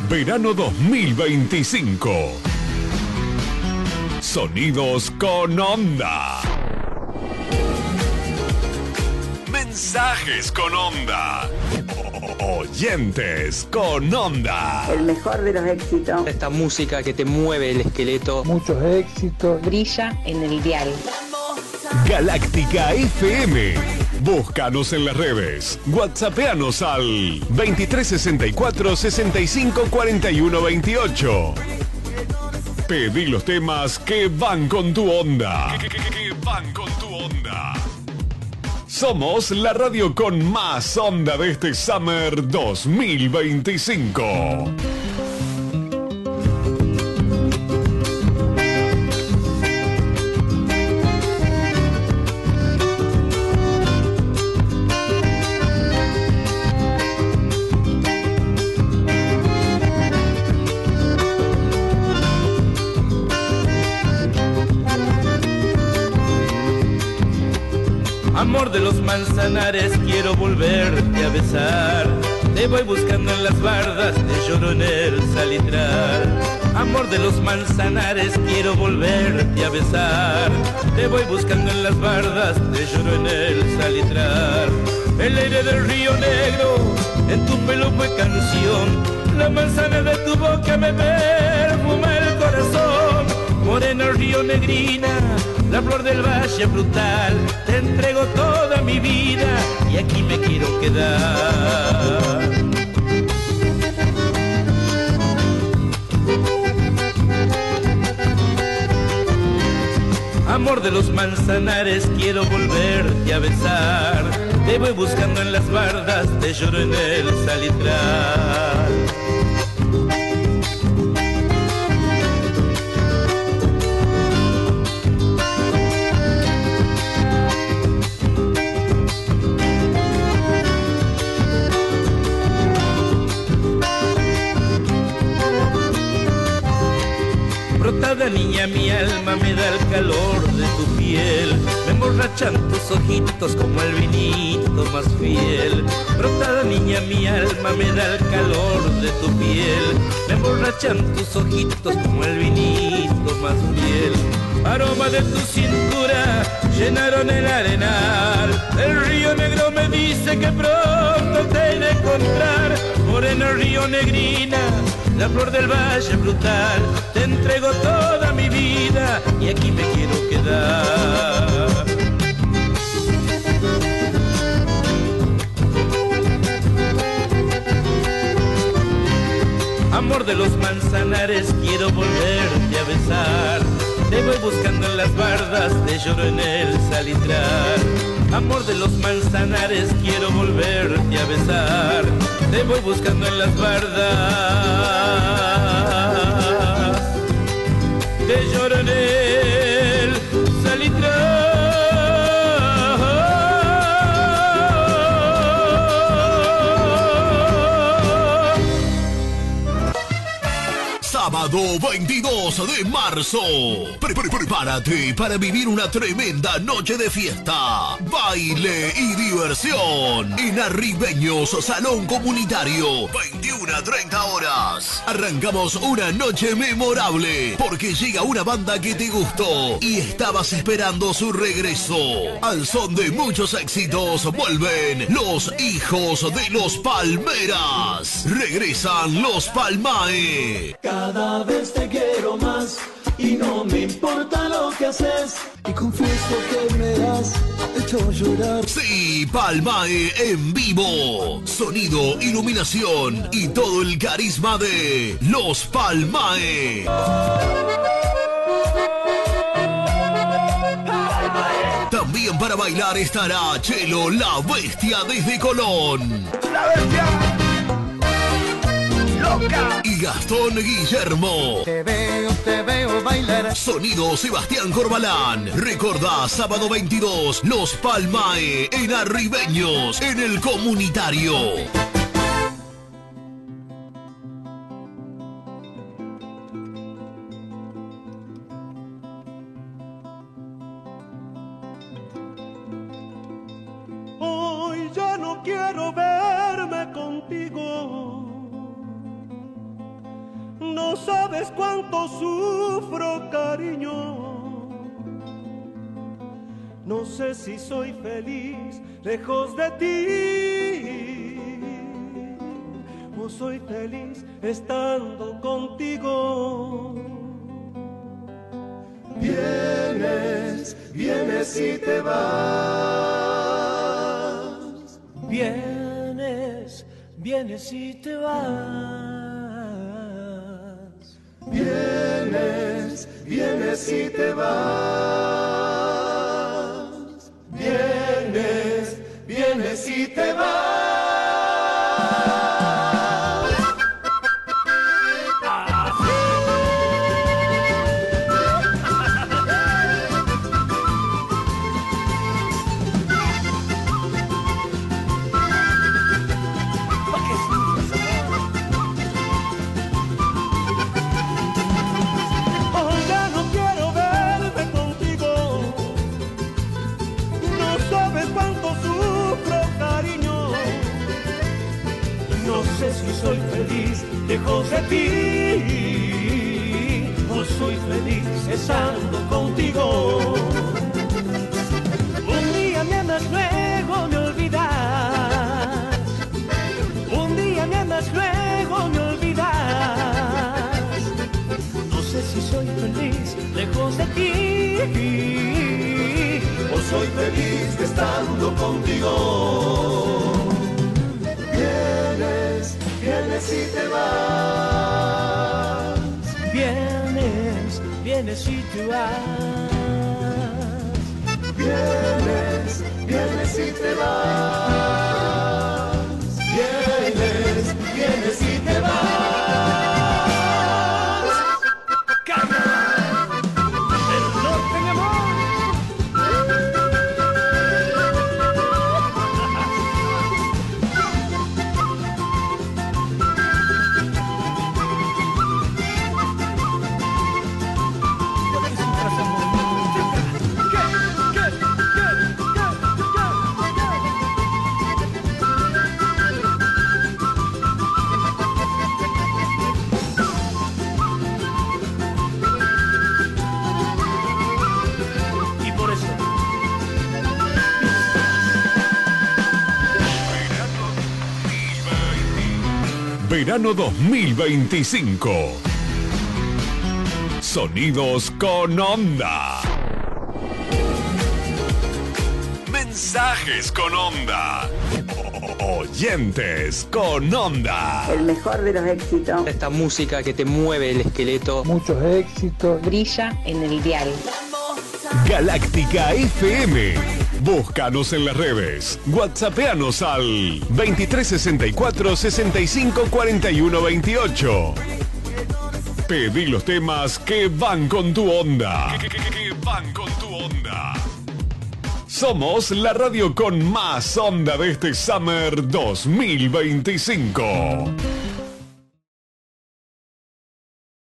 Verano 2025. Sonidos con onda. Mensajes con onda. Oyentes con onda. El mejor de los éxitos. Esta música que te mueve el esqueleto. Muchos éxitos. Brilla en el dial. Galáctica FM. Búscanos en las redes. WhatsAppeanos al 2364 65 41 28. Pedí los temas que van con tu onda. Que van con tu onda. Somos la radio con más onda de este Summer 2025. Amor de los manzanares, quiero volverte a besar. Te voy buscando en las bardas, te lloro en el salitral. Amor de los manzanares, quiero volverte a besar. Te voy buscando en las bardas, te lloro en el salitral. El aire del río Negro, en tu pelo fue canción. La manzana de tu boca me perfuma el corazón. Morena río Negrina, la flor del valle brutal, te entrego toda mi vida y aquí me quiero quedar. Amor de los manzanares, quiero volverte a besar. Te voy buscando en las bardas, te lloro en el salitral. Brotada niña, mi alma me da el calor de tu piel. Me emborrachan tus ojitos como el vinito más fiel. Brotada niña, mi alma me da el calor de tu piel. Me emborrachan tus ojitos como el vinito más fiel. Aroma de tu cintura llenaron el arenal. El río Negro me dice que pronto te he de encontrar. Morena río Negrina, la flor del valle brutal, te entrego toda mi vida y aquí me quiero quedar. Amor de los manzanares, quiero volverte a besar. Te voy buscando en las bardas, te lloro en el salitral. Amor de los manzanares, quiero volverte a besar. Te voy buscando en las bardas, te lloro en el salitral. Sábado 22 de marzo. Prepárate para vivir una tremenda noche de fiesta, baile y diversión en Arribeños Salón Comunitario, 21 a 30 horas. Arrancamos una noche memorable porque llega una banda que te gustó y estabas esperando su regreso. Al son de muchos éxitos vuelven los hijos de los Palmeras. Regresan los Palmae. Cada vez te quiero más y no me importa lo que haces. Y confieso que me has hecho llorar. Sí, Palmae en vivo. Sonido, iluminación y todo el carisma de los Palmae. También para bailar estará Chelo, la bestia desde Colón. ¡La bestia! Y Gastón Guillermo. Te veo bailar. Sonido Sebastián Corbalán. Recordá, sábado 22, Los Palmae en Arribeños, en el Comunitario. Hoy ya no quiero verme contigo. No sabes cuánto sufro, cariño. No sé si soy feliz lejos de ti, o soy feliz estando contigo. Vienes, vienes y te vas. Vienes, vienes y te vas. Vienes, vienes y te vas. Vienes, vienes y te vas. Si soy feliz lejos de ti, o soy feliz estando contigo. Un día me amas, luego me olvidas. Un día me amas, luego me olvidas. No sé si soy feliz lejos de ti, o soy feliz estando contigo. Vienes y te vas. Vienes, vienes y te vas. Vienes, vienes y te vas. Vienes, vienes y te vas. El norte, mi amor. Verano 2025. Sonidos con onda. Mensajes con onda. Oyentes con onda. El mejor de los éxitos. Esta música que te mueve el esqueleto. Muchos éxitos. Brilla en el dial. Galáctica FM. Búscanos en las redes. WhatsAppeanos al 2364 65 41 28. Pedí los temas que van con tu onda. Que van con tu onda. Somos la radio con más onda de este Summer 2025.